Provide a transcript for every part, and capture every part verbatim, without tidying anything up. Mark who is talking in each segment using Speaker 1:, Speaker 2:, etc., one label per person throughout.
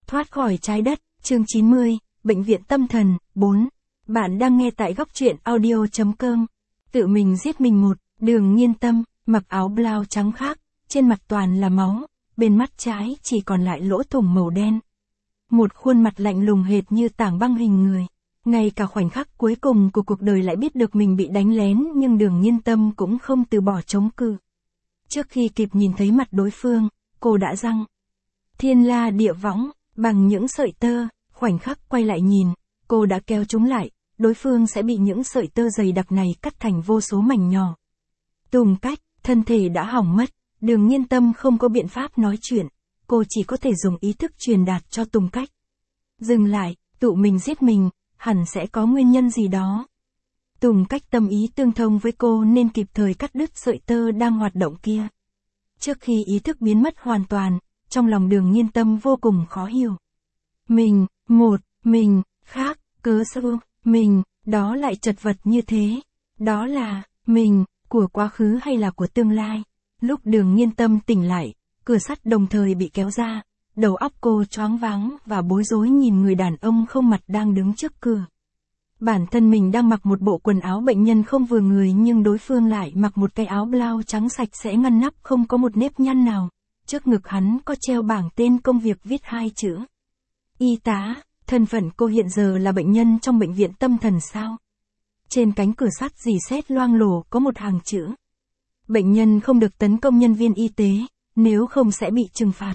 Speaker 1: Thoát khỏi trái đất, chương chín mươi, Bệnh viện tâm thần, bốn. Bạn đang nghe tại góc truyện audio chấm com. Tự mình giết mình một, Đường Nghiên Tâm, mặc áo blau trắng khác, trên mặt toàn là máu, bên mắt trái chỉ còn lại lỗ thủng màu đen. Một khuôn mặt lạnh lùng hệt như tảng băng hình người. Ngay cả khoảnh khắc cuối cùng của cuộc đời lại biết được mình bị đánh lén, nhưng Đường Nghiên Tâm cũng không từ bỏ chống cự. Trước khi kịp nhìn thấy mặt đối phương, cô đã răng thiên la địa võng, bằng những sợi tơ, khoảnh khắc quay lại nhìn, cô đã kéo chúng lại, đối phương sẽ bị những sợi tơ dày đặc này cắt thành vô số mảnh nhỏ. Tùng Cách, thân thể đã hỏng mất, Đường Nghiên Tâm không có biện pháp nói chuyện, cô chỉ có thể dùng ý thức truyền đạt cho Tùng Cách. Dừng lại, tự mình giết mình, hẳn sẽ có nguyên nhân gì đó. Tùng Cách tâm ý tương thông với cô nên kịp thời cắt đứt sợi tơ đang hoạt động kia. Trước khi ý thức biến mất hoàn toàn, trong lòng Đường Nghiên Tâm vô cùng khó hiểu. Mình, một, mình, khác, cớ sao, mình, đó lại chật vật như thế. Đó là, mình, của quá khứ hay là của tương lai? Lúc Đường Nghiên Tâm tỉnh lại, cửa sắt đồng thời bị kéo ra, đầu óc cô choáng váng và bối rối nhìn người đàn ông không mặt đang đứng trước cửa. Bản thân mình đang mặc một bộ quần áo bệnh nhân không vừa người, nhưng đối phương lại mặc một cái áo blau trắng sạch sẽ ngăn nắp không có một nếp nhăn nào. Trước ngực hắn có treo bảng tên công việc viết hai chữ. Y tá, thân phận cô hiện giờ là bệnh nhân trong bệnh viện tâm thần sao? Trên cánh cửa sắt rỉ sét loang lổ có một hàng chữ. Bệnh nhân không được tấn công nhân viên y tế, nếu không sẽ bị trừng phạt.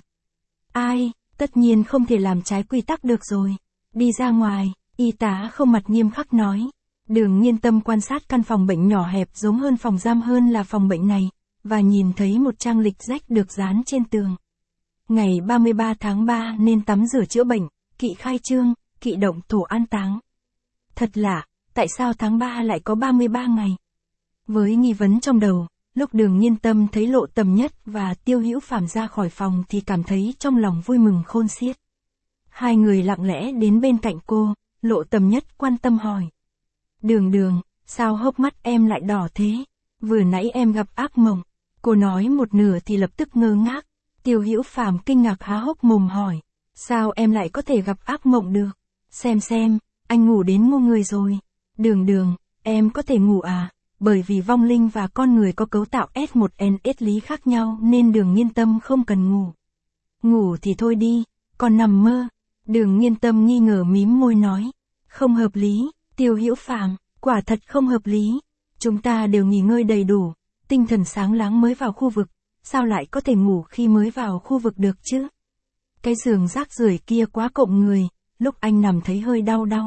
Speaker 1: Ai, tất nhiên không thể làm trái quy tắc được rồi. Đi ra ngoài, y tá không mặt nghiêm khắc nói. Đường Nghiên Tâm quan sát căn phòng bệnh nhỏ hẹp giống hơn phòng giam hơn là phòng bệnh này, và nhìn thấy một trang lịch rách được dán trên tường. Ngày ba mươi ba tháng ba nên tắm rửa chữa bệnh, kỵ khai trương, kỵ động thổ an táng. Thật lạ, tại sao tháng ba lại có ba mươi ba ngày? Với nghi vấn trong đầu, lúc Đường Nghiên Tâm thấy Lộ Tầm Nhất và Tiêu Hữu Phàm ra khỏi phòng thì cảm thấy trong lòng vui mừng khôn xiết. Hai người lặng lẽ đến bên cạnh cô, Lộ Tầm Nhất quan tâm hỏi. Đường Đường, sao hốc mắt em lại đỏ thế? Vừa nãy em gặp ác mộng. Cô nói một nửa thì lập tức ngơ ngác. Tiêu Hữu Phàm kinh ngạc há hốc mồm hỏi. Sao em lại có thể gặp ác mộng được? Xem xem, anh ngủ đến ngu người rồi. Đường Đường, em có thể ngủ à? Bởi vì vong linh và con người có cấu tạo S một N S lý khác nhau nên Đường Nghiên Tâm không cần ngủ. Ngủ thì thôi đi, còn nằm mơ. Đường Nghiên Tâm nghi ngờ mím môi nói. Không hợp lý, Tiêu Hữu Phàm, quả thật không hợp lý. Chúng ta đều nghỉ ngơi đầy đủ, tinh thần sáng láng mới vào khu vực, sao lại có thể ngủ khi mới vào khu vực được chứ? Cái giường rác rưởi kia quá cộng người, lúc anh nằm thấy hơi đau đau.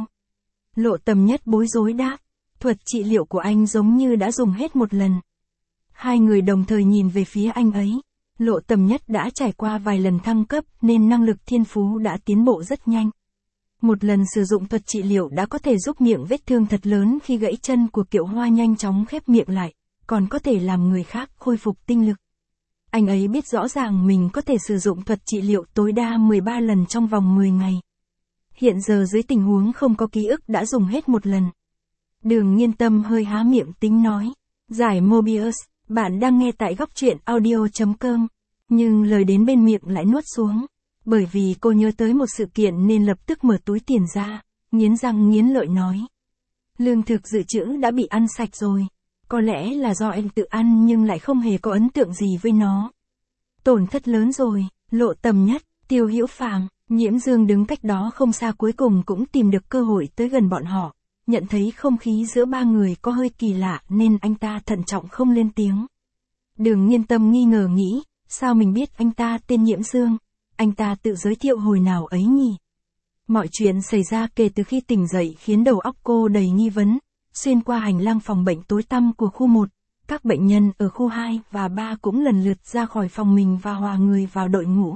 Speaker 1: Lộ Tầm Nhất bối rối đáp, thuật trị liệu của anh giống như đã dùng hết một lần. Hai người đồng thời nhìn về phía anh ấy. Lộ Tầm Nhất đã trải qua vài lần thăng cấp nên năng lực thiên phú đã tiến bộ rất nhanh. Một lần sử dụng thuật trị liệu đã có thể giúp miệng vết thương thật lớn khi gãy chân của Kiệu Hoa nhanh chóng khép miệng lại, còn có thể làm người khác khôi phục tinh lực. Anh ấy biết rõ ràng mình có thể sử dụng thuật trị liệu tối đa mười ba lần trong vòng mười ngày. Hiện giờ dưới tình huống không có ký ức đã dùng hết một lần. Đường Nghiên Tâm hơi há miệng tính nói. Giải Mobius, bạn đang nghe tại góc truyện audio chấm com. Nhưng lời đến bên miệng lại nuốt xuống. Bởi vì cô nhớ tới một sự kiện nên lập tức mở túi tiền ra, nghiến răng nghiến lợi nói. Lương thực dự trữ đã bị ăn sạch rồi. Có lẽ là do anh tự ăn nhưng lại không hề có ấn tượng gì với nó. Tổn thất lớn rồi. Lộ Tầm Nhất, Tiêu Hữu Phàm, Nhiễm Dương đứng cách đó không xa cuối cùng cũng tìm được cơ hội tới gần bọn họ. Nhận thấy không khí giữa ba người có hơi kỳ lạ nên anh ta thận trọng không lên tiếng. Đường Nghiên Tâm nghi ngờ nghĩ, sao mình biết anh ta tên Nhiễm Dương? Anh ta tự giới thiệu hồi nào ấy nhỉ? Mọi chuyện xảy ra kể từ khi tỉnh dậy khiến đầu óc cô đầy nghi vấn. Xuyên qua hành lang phòng bệnh tối tăm của khu một, các bệnh nhân ở khu hai và ba cũng lần lượt ra khỏi phòng mình và hòa người vào đội ngũ.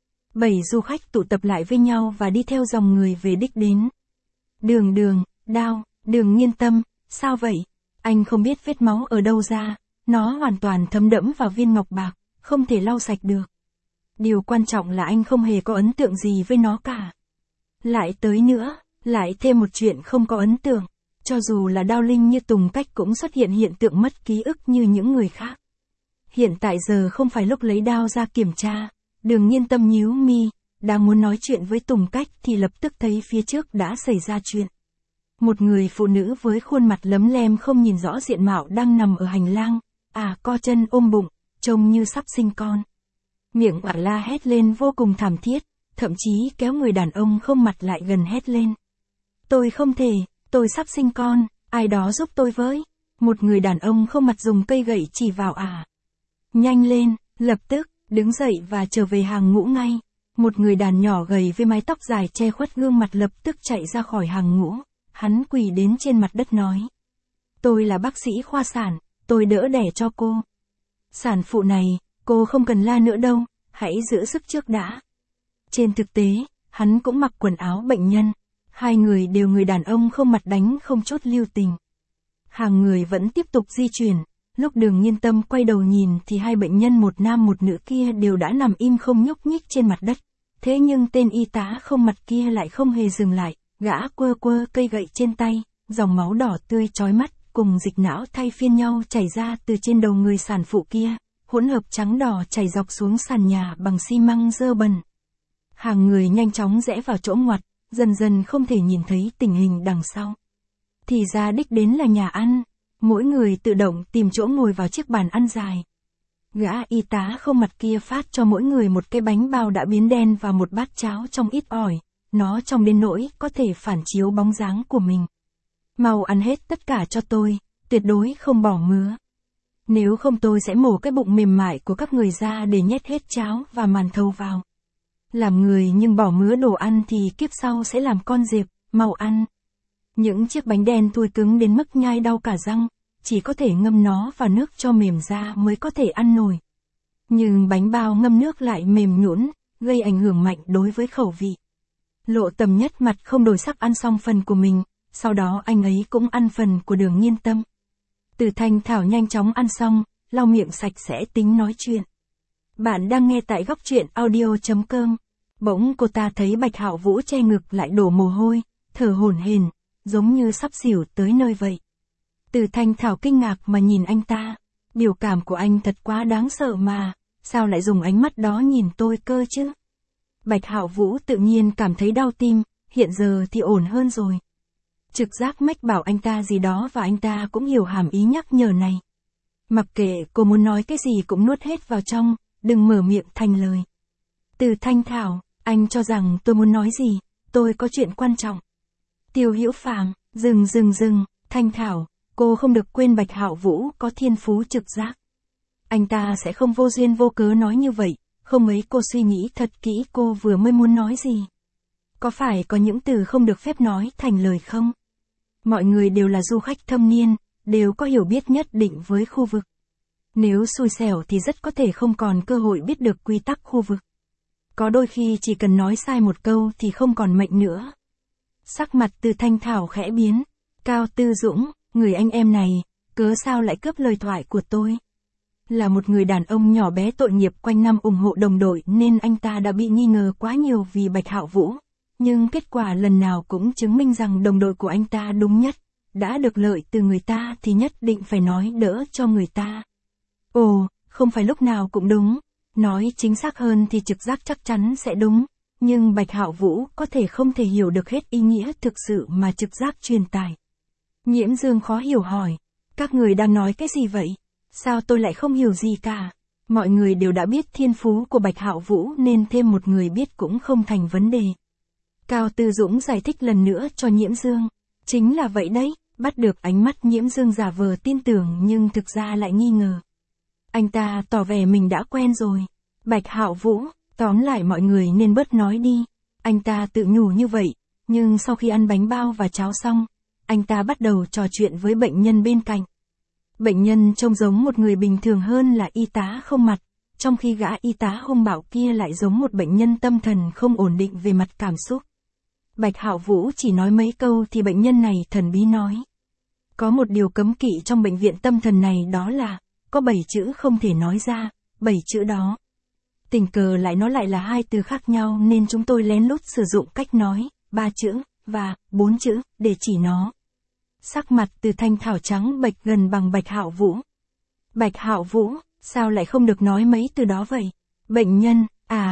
Speaker 1: Bảy du khách tụ tập lại với nhau và đi theo dòng người về đích đến. Đường Đường, đau, Đường Nghiên Tâm, sao vậy? Anh không biết vết máu ở đâu ra, nó hoàn toàn thấm đẫm vào viên ngọc bạc, không thể lau sạch được. Điều quan trọng là anh không hề có ấn tượng gì với nó cả. Lại tới nữa, lại thêm một chuyện không có ấn tượng. Cho dù là Đao Linh như Tùng Cách cũng xuất hiện hiện tượng mất ký ức như những người khác. Hiện tại giờ không phải lúc lấy đao ra kiểm tra. Đường Nghiên Tâm nhíu mi, đang muốn nói chuyện với Tùng Cách thì lập tức thấy phía trước đã xảy ra chuyện. Một người phụ nữ với khuôn mặt lấm lem không nhìn rõ diện mạo đang nằm ở hành lang, à co chân ôm bụng, trông như sắp sinh con. Miệng ả la hét lên vô cùng thảm thiết, thậm chí kéo người đàn ông không mặt lại gần hét lên. Tôi không thể, tôi sắp sinh con, ai đó giúp tôi với. Một người đàn ông không mặt dùng cây gậy chỉ vào ả. Nhanh lên, lập tức, đứng dậy và trở về hàng ngũ ngay. Một người đàn nhỏ gầy với mái tóc dài che khuất gương mặt lập tức chạy ra khỏi hàng ngũ. Hắn quỳ đến trên mặt đất nói. Tôi là bác sĩ khoa sản, tôi đỡ đẻ cho cô. Sản phụ này, cô không cần la nữa đâu, hãy giữ sức trước đã. Trên thực tế, hắn cũng mặc quần áo bệnh nhân. Hai người đều người đàn ông không mặt đánh không chút lưu tình. Hàng người vẫn tiếp tục di chuyển. Lúc Đường Nghiên Tâm quay đầu nhìn thì hai bệnh nhân một nam một nữ kia đều đã nằm im không nhúc nhích trên mặt đất. Thế nhưng tên y tá không mặt kia lại không hề dừng lại, gã quơ quơ cây gậy trên tay, dòng máu đỏ tươi chói mắt cùng dịch não thay phiên nhau chảy ra từ trên đầu người sản phụ kia, hỗn hợp trắng đỏ chảy dọc xuống sàn nhà bằng xi măng dơ bẩn. Hàng người nhanh chóng rẽ vào chỗ ngoặt, dần dần không thể nhìn thấy tình hình đằng sau. Thì ra đích đến là nhà ăn. Mỗi người tự động tìm chỗ ngồi vào chiếc bàn ăn dài. Gã y tá không mặt kia phát cho mỗi người một cái bánh bao đã biến đen và một bát cháo trong ít ỏi. Nó trong đến nỗi có thể phản chiếu bóng dáng của mình. Mau ăn hết tất cả cho tôi, tuyệt đối không bỏ mứa. Nếu không tôi sẽ mổ cái bụng mềm mại của các người ra để nhét hết cháo và màn thầu vào. Làm người nhưng bỏ mứa đồ ăn thì kiếp sau sẽ làm con dẹp, mau ăn. Những chiếc bánh đen thui cứng đến mức nhai đau cả răng, chỉ có thể ngâm nó vào nước cho mềm ra mới có thể ăn nổi. Nhưng bánh bao ngâm nước lại mềm nhũn, gây ảnh hưởng mạnh đối với khẩu vị. Lộ Tầm nhất mặt không đổi sắc ăn xong phần của mình, sau đó anh ấy cũng ăn phần của Đường Nghiên Tâm. Từ Thanh Thảo nhanh chóng ăn xong, lau miệng sạch sẽ tính nói chuyện. Bạn đang nghe tại góc truyện audio chấm com. Bỗng cô ta thấy Bạch Hạo Vũ che ngực lại đổ mồ hôi, thở hổn hển, giống như sắp xỉu tới nơi vậy. Từ Thanh Thảo kinh ngạc mà nhìn anh ta, biểu cảm của anh thật quá đáng sợ mà, sao lại dùng ánh mắt đó nhìn tôi cơ chứ? Bạch Hạo Vũ tự nhiên cảm thấy đau tim, hiện giờ thì ổn hơn rồi. Trực giác mách bảo anh ta gì đó và anh ta cũng hiểu hàm ý nhắc nhở này. Mặc kệ cô muốn nói cái gì cũng nuốt hết vào trong, đừng mở miệng thành lời. Từ Thanh Thảo, anh cho rằng tôi muốn nói gì, tôi có chuyện quan trọng. Tiêu Hữu Phàm, dừng dừng dừng, Thanh Thảo, cô không được quên Bạch Hạo Vũ có thiên phú trực giác. Anh ta sẽ không vô duyên vô cớ nói như vậy, không ấy cô suy nghĩ thật kỹ cô vừa mới muốn nói gì. Có phải có những từ không được phép nói thành lời không? Mọi người đều là du khách thâm niên, đều có hiểu biết nhất định với khu vực. Nếu xui xẻo thì rất có thể không còn cơ hội biết được quy tắc khu vực. Có đôi khi chỉ cần nói sai một câu thì không còn mệnh nữa. Sắc mặt Từ Thanh Thảo khẽ biến. Cao Tư Dũng, người anh em này, cớ sao lại cướp lời thoại của tôi? Là một người đàn ông nhỏ bé tội nghiệp quanh năm ủng hộ đồng đội nên anh ta đã bị nghi ngờ quá nhiều vì Bạch Hạo Vũ. Nhưng kết quả lần nào cũng chứng minh rằng đồng đội của anh ta đúng nhất. Đã được lợi từ người ta thì nhất định phải nói đỡ cho người ta. Ồ, không phải lúc nào cũng đúng. Nói chính xác hơn thì trực giác chắc chắn sẽ đúng. Nhưng Bạch Hạo Vũ có thể không thể hiểu được hết ý nghĩa thực sự mà trực giác truyền tải. Nhiễm Dương khó hiểu hỏi. Các người đang nói cái gì vậy? Sao tôi lại không hiểu gì cả? Mọi người đều đã biết thiên phú của Bạch Hạo Vũ nên thêm một người biết cũng không thành vấn đề. Cao Tư Dũng giải thích lần nữa cho Nhiễm Dương. Chính là vậy đấy, bắt được ánh mắt Nhiễm Dương giả vờ tin tưởng nhưng thực ra lại nghi ngờ. Anh ta tỏ vẻ mình đã quen rồi. Bạch Hạo Vũ, tóm lại mọi người nên bớt nói đi. Anh ta tự nhủ như vậy, nhưng sau khi ăn bánh bao và cháo xong, anh ta bắt đầu trò chuyện với bệnh nhân bên cạnh. Bệnh nhân trông giống một người bình thường hơn là y tá không mặt, trong khi gã y tá hung bạo kia lại giống một bệnh nhân tâm thần không ổn định về mặt cảm xúc. Bạch Hạo Vũ chỉ nói mấy câu thì bệnh nhân này thần bí nói. Có một điều cấm kỵ trong bệnh viện tâm thần này đó là, có bảy chữ không thể nói ra, bảy chữ đó. Tình cờ lại nó lại là hai từ khác nhau nên chúng tôi lén lút sử dụng cách nói, ba chữ, và, bốn chữ, để chỉ nó. Sắc mặt Từ Thanh Thảo trắng bệch gần bằng Bạch Hạo Vũ. Bạch Hạo Vũ, sao lại không được nói mấy từ đó vậy? Bệnh nhân, à,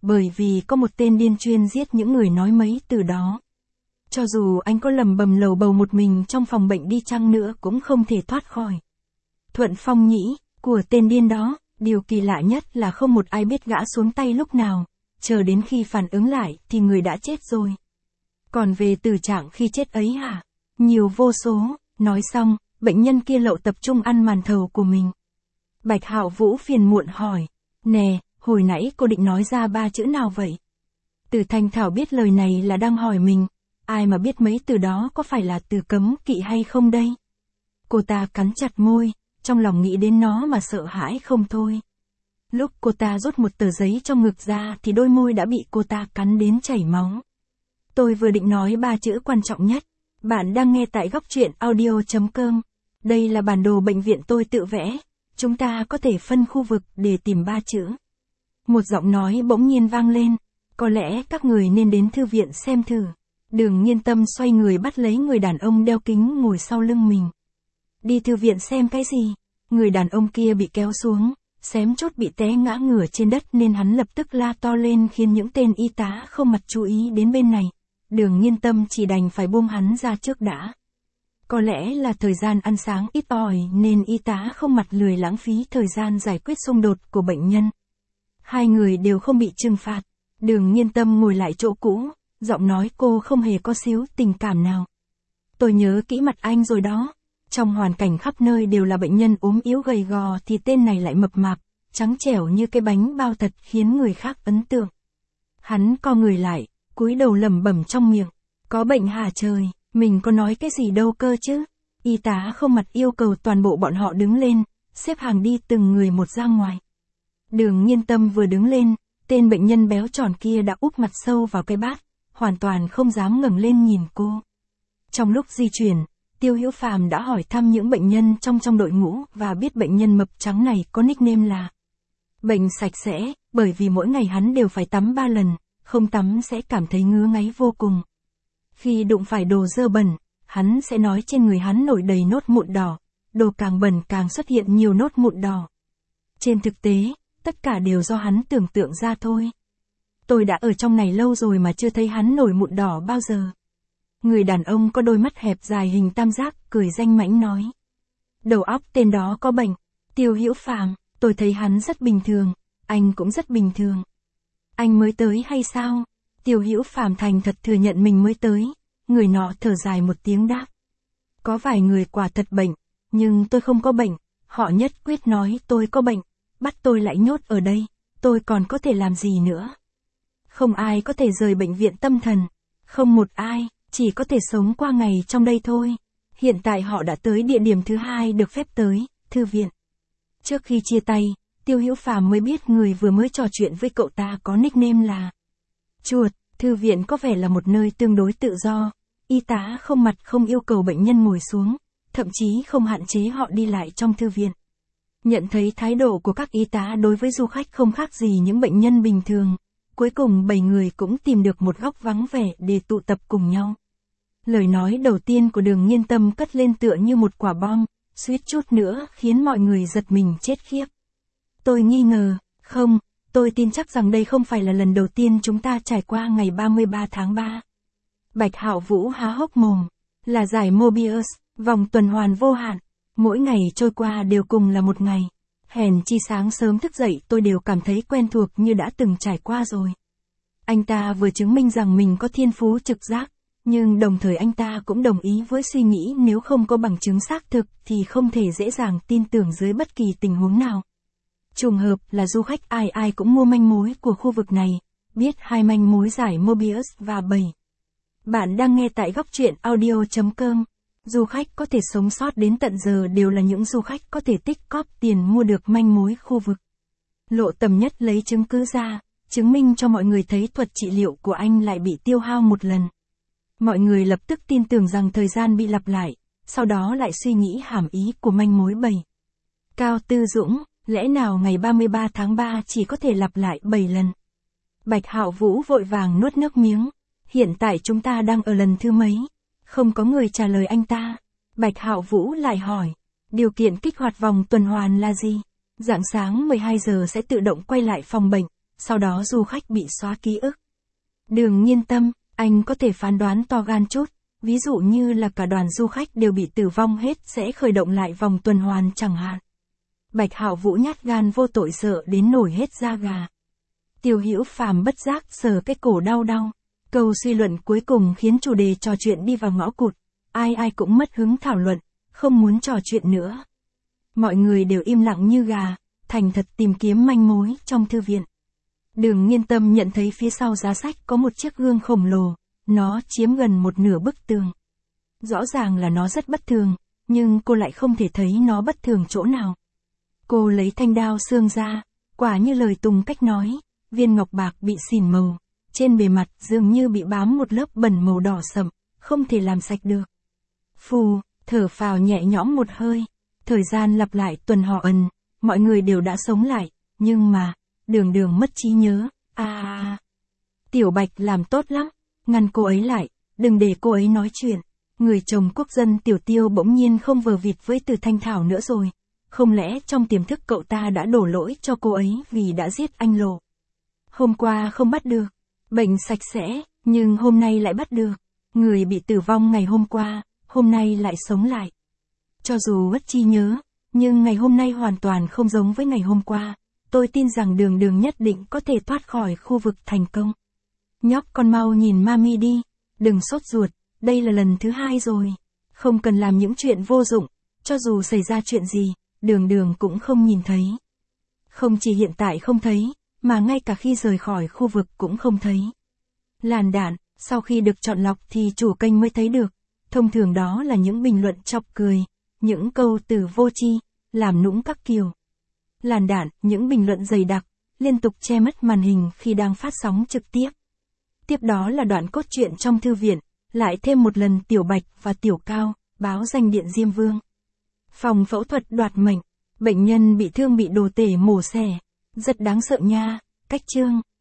Speaker 1: bởi vì có một tên điên chuyên giết những người nói mấy từ đó. Cho dù anh có lầm bầm lầu bầu một mình trong phòng bệnh đi chăng nữa cũng không thể thoát khỏi thuận phong nhĩ của tên điên đó. Điều kỳ lạ nhất là không một ai biết gã xuống tay lúc nào, chờ đến khi phản ứng lại thì người đã chết rồi. Còn về tử trạng khi chết ấy hả? Nhiều vô số. Nói xong, bệnh nhân kia lậu tập trung ăn màn thầu của mình. Bạch Hạo Vũ phiền muộn hỏi, nè, hồi nãy cô định nói ra ba chữ nào vậy? Từ Thanh Thảo biết lời này là đang hỏi mình, ai mà biết mấy từ đó có phải là từ cấm kỵ hay không đây? Cô ta cắn chặt môi, trong lòng nghĩ đến nó mà sợ hãi không thôi. Lúc cô ta rút một tờ giấy trong ngực ra thì đôi môi đã bị cô ta cắn đến chảy máu. Tôi vừa định nói ba chữ quan trọng nhất. Bạn đang nghe tại góc truyện audio chấm com. Đây là bản đồ bệnh viện tôi tự vẽ. Chúng ta có thể phân khu vực để tìm ba chữ. Một giọng nói bỗng nhiên vang lên. Có lẽ các người nên đến thư viện xem thử. Đường Nhiên Tâm xoay người bắt lấy người đàn ông đeo kính ngồi sau lưng mình. Đi thư viện xem cái gì? Người đàn ông kia bị kéo xuống, xém chốt bị té ngã ngửa trên đất nên hắn lập tức la to lên khiến những tên y tá không mặt chú ý đến bên này. Đường Nhiên Tâm chỉ đành phải buông hắn ra trước đã. Có lẽ là thời gian ăn sáng ít ỏi nên y tá không mặt lười lãng phí thời gian giải quyết xung đột của bệnh nhân. Hai người đều không bị trừng phạt. Đường Nhiên Tâm ngồi lại chỗ cũ, giọng nói cô không hề có xíu tình cảm nào. Tôi nhớ kỹ mặt anh rồi đó. Trong hoàn cảnh khắp nơi đều là bệnh nhân ốm yếu gầy gò thì tên này lại mập mạp, trắng trẻo như cái bánh bao thật khiến người khác ấn tượng. Hắn co người lại, cúi đầu lẩm bẩm trong miệng. Có bệnh hả trời, mình có nói cái gì đâu cơ chứ. Y tá không mặt yêu cầu toàn bộ bọn họ đứng lên, xếp hàng đi từng người một ra ngoài. Đường Nhiên Tâm vừa đứng lên, tên bệnh nhân béo tròn kia đã úp mặt sâu vào cái bát, hoàn toàn không dám ngẩng lên nhìn cô. Trong lúc di chuyển, Tiêu Hữu Phàm đã hỏi thăm những bệnh nhân trong trong đội ngũ và biết bệnh nhân mập trắng này có nickname là bệnh sạch sẽ, bởi vì mỗi ngày hắn đều phải tắm ba lần, không tắm sẽ cảm thấy ngứa ngáy vô cùng. Khi đụng phải đồ dơ bẩn, hắn sẽ nói trên người hắn nổi đầy nốt mụn đỏ, đồ càng bẩn càng xuất hiện nhiều nốt mụn đỏ. Trên thực tế, tất cả đều do hắn tưởng tượng ra thôi. Tôi đã ở trong này lâu rồi mà chưa thấy hắn nổi mụn đỏ bao giờ. Người đàn ông có đôi mắt hẹp dài hình tam giác, cười danh mãnh nói. Đầu óc tên đó có bệnh. Tiêu Hữu Phàm, tôi thấy hắn rất bình thường, anh cũng rất bình thường. Anh mới tới hay sao? Tiêu Hữu Phàm thành thật thừa nhận mình mới tới. Người nọ thở dài một tiếng đáp. Có vài người quả thật bệnh, nhưng tôi không có bệnh. Họ nhất quyết nói tôi có bệnh, bắt tôi lại nhốt ở đây, tôi còn có thể làm gì nữa? Không ai có thể rời bệnh viện tâm thần, không một ai, chỉ có thể sống qua ngày trong đây thôi. Hiện tại họ đã tới địa điểm thứ hai được phép tới, thư viện. Trước khi chia tay, Tiêu Hữu Phàm mới biết người vừa mới trò chuyện với cậu ta có nickname là Chuột. Thư viện có vẻ là một nơi tương đối tự do. Y tá không mặt không yêu cầu bệnh nhân ngồi xuống, thậm chí không hạn chế họ đi lại trong thư viện. Nhận thấy thái độ của các y tá đối với du khách không khác gì những bệnh nhân bình thường, cuối cùng bảy người cũng tìm được một góc vắng vẻ để tụ tập cùng nhau. Lời nói đầu tiên của Đường Nhiên Tâm cất lên tựa như một quả bom, suýt chút nữa khiến mọi người giật mình chết khiếp. Tôi nghi ngờ, không, tôi tin chắc rằng đây không phải là lần đầu tiên chúng ta trải qua ngày ba mươi ba tháng ba. Bạch Hạo Vũ há hốc mồm, là giải Mobius, vòng tuần hoàn vô hạn, mỗi ngày trôi qua đều cùng là một ngày. Hèn chi sáng sớm thức dậy tôi đều cảm thấy quen thuộc như đã từng trải qua rồi. Anh ta vừa chứng minh rằng mình có thiên phú trực giác, nhưng đồng thời anh ta cũng đồng ý với suy nghĩ nếu không có bằng chứng xác thực thì không thể dễ dàng tin tưởng dưới bất kỳ tình huống nào. Trùng hợp là du khách ai ai cũng mua manh mối của khu vực này, biết hai manh mối giải Mobius và bảy. Bạn đang nghe tại góc truyện audio chấm com. Du khách có thể sống sót đến tận giờ đều là những du khách có thể tích cóp tiền mua được manh mối khu vực. Lộ Tầm Nhất lấy chứng cứ ra, chứng minh cho mọi người thấy thuật trị liệu của anh lại bị tiêu hao một lần. Mọi người lập tức tin tưởng rằng thời gian bị lặp lại, sau đó lại suy nghĩ hàm ý của manh mối bảy. Cao Tư Dũng, lẽ nào ngày ba mươi ba tháng ba chỉ có thể lặp lại bảy lần? Bạch Hạo Vũ vội vàng nuốt nước miếng. Hiện tại chúng ta đang ở lần thứ mấy? Không có người trả lời anh ta. Bạch Hạo Vũ lại hỏi, điều kiện kích hoạt vòng tuần hoàn là gì? Rạng sáng mười hai giờ sẽ tự động quay lại phòng bệnh, sau đó du khách bị xóa ký ức. Đường Nhiên Tâm, anh có thể phán đoán to gan chút, ví dụ như là cả đoàn du khách đều bị tử vong hết sẽ khởi động lại vòng tuần hoàn chẳng hạn. Bạch Hạo Vũ nhát gan vô tội sợ đến nổi hết da gà. Tiêu Hữu Phàm bất giác sờ cái cổ đau đau. Câu suy luận cuối cùng khiến chủ đề trò chuyện đi vào ngõ cụt, ai ai cũng mất hứng thảo luận, không muốn trò chuyện nữa. Mọi người đều im lặng như gà, thành thật tìm kiếm manh mối trong thư viện. Đường Nhiên Tâm nhận thấy phía sau giá sách có một chiếc gương khổng lồ, nó chiếm gần một nửa bức tường. Rõ ràng là nó rất bất thường, nhưng cô lại không thể thấy nó bất thường chỗ nào. Cô lấy thanh đao xương ra, quả như lời Tùng Cách nói, viên ngọc bạc bị xỉn màu, trên bề mặt dường như bị bám một lớp bẩn màu đỏ sậm, không thể làm sạch được. Phù, thở phào nhẹ nhõm một hơi, thời gian lặp lại tuần họ ẩn, mọi người đều đã sống lại, nhưng mà, Đường Đường mất trí nhớ, à, à. Tiểu Bạch làm tốt lắm, ngăn cô ấy lại, đừng để cô ấy nói chuyện. Người chồng quốc dân Tiểu Tiêu bỗng nhiên không vờ vịt với Từ Thanh Thảo nữa rồi. Không lẽ trong tiềm thức cậu ta đã đổ lỗi cho cô ấy vì đã giết anh Lộ. Hôm qua không bắt được, bệnh sạch sẽ, nhưng hôm nay lại bắt được. Người bị tử vong ngày hôm qua, hôm nay lại sống lại. Cho dù mất trí nhớ, nhưng ngày hôm nay hoàn toàn không giống với ngày hôm qua. Tôi tin rằng Đường Đường nhất định có thể thoát khỏi khu vực thành công. Nhóc con mau nhìn mami đi, đừng sốt ruột, đây là lần thứ hai rồi. Không cần làm những chuyện vô dụng, cho dù xảy ra chuyện gì, Đường Đường cũng không nhìn thấy. Không chỉ hiện tại không thấy, mà ngay cả khi rời khỏi khu vực cũng không thấy. Làn đạn, sau khi được chọn lọc thì chủ kênh mới thấy được. Thông thường đó là những bình luận chọc cười, những câu từ vô tri, làm nũng các kiểu. Làn đạn, những bình luận dày đặc, liên tục che mất màn hình khi đang phát sóng trực tiếp. Tiếp đó là đoạn cốt truyện trong thư viện, lại thêm một lần Tiểu Bạch và Tiểu Cao, báo danh điện Diêm Vương. Phòng phẫu thuật đoạt mệnh, bệnh nhân bị thương bị đồ tể mổ xẻ, rất đáng sợ nha, cách chương.